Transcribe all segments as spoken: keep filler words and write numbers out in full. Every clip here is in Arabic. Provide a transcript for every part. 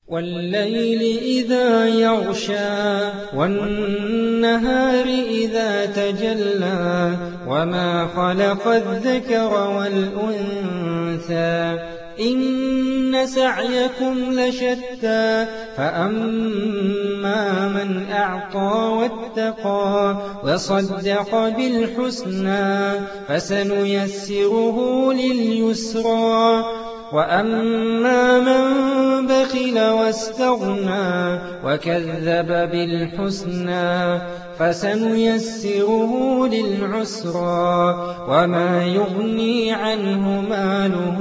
وَاللَّيْلِ إِذَا يَغْشَىٰ وَالنَّهَارِ إِذَا تَجَلَّىٰ وَمَا خَلَقَ الذَّكَرَ وَالْأُنثَىٰ إِنَّ سَعْيَكُمْ لَشَتَّىٰ فَأَمَّا مَنْ أَعْطَىٰ وَاتَّقَىٰ وَصَدَّقَ بِالْحُسْنَىٰ فَسَنُيَسِّرُهُ لِلْيُسْرَىٰ وَأَمَّا مَن بَخِلَ وَاسْتَغْنَىٰ وَكَذَّبَ بِالْحُسْنَىٰ فَسَنُيَسِّرُهُ لِلْعُسْرَىٰ وَمَا يُغْنِي عَنْهُ مَالُهُ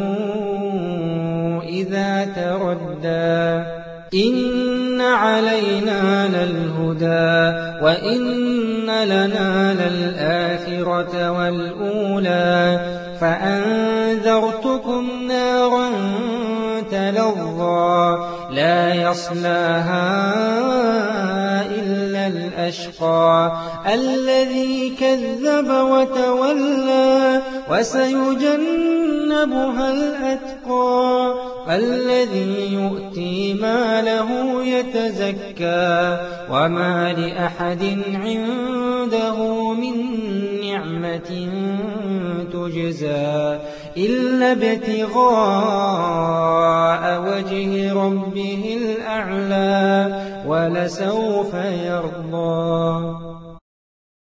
إِذَا تَرَدَّىٰ إِنَّ عَلَيْنَا لَلْهُدَىٰ وَإِنَّ لَنَا لَلْآخِرَةَ وَالْأُولَىٰ فَأَنذَرْتُكُمْ نَارًا تَلَظَّىٰ لَا يَصْلَاهَا إِلَّا الْأَشْقَى الَّذِي كَذَّبَ وَتَوَلَّىٰ وَسَيُجَنَّبُهَا الْأَتْقَى الَّذِي يُؤْتِي مَالَهُ يَتَزَكَّىٰ وَمَا لِأَحَدٍ عِندَهُ مِن نِّعْمَةٍ تُجْزَىٰ إِلَّا ابْتِغَاءَ وَجْهِ رَبِّهِ الْأَعْلَىٰ وَلَسَوْفَ يَرْضَىٰ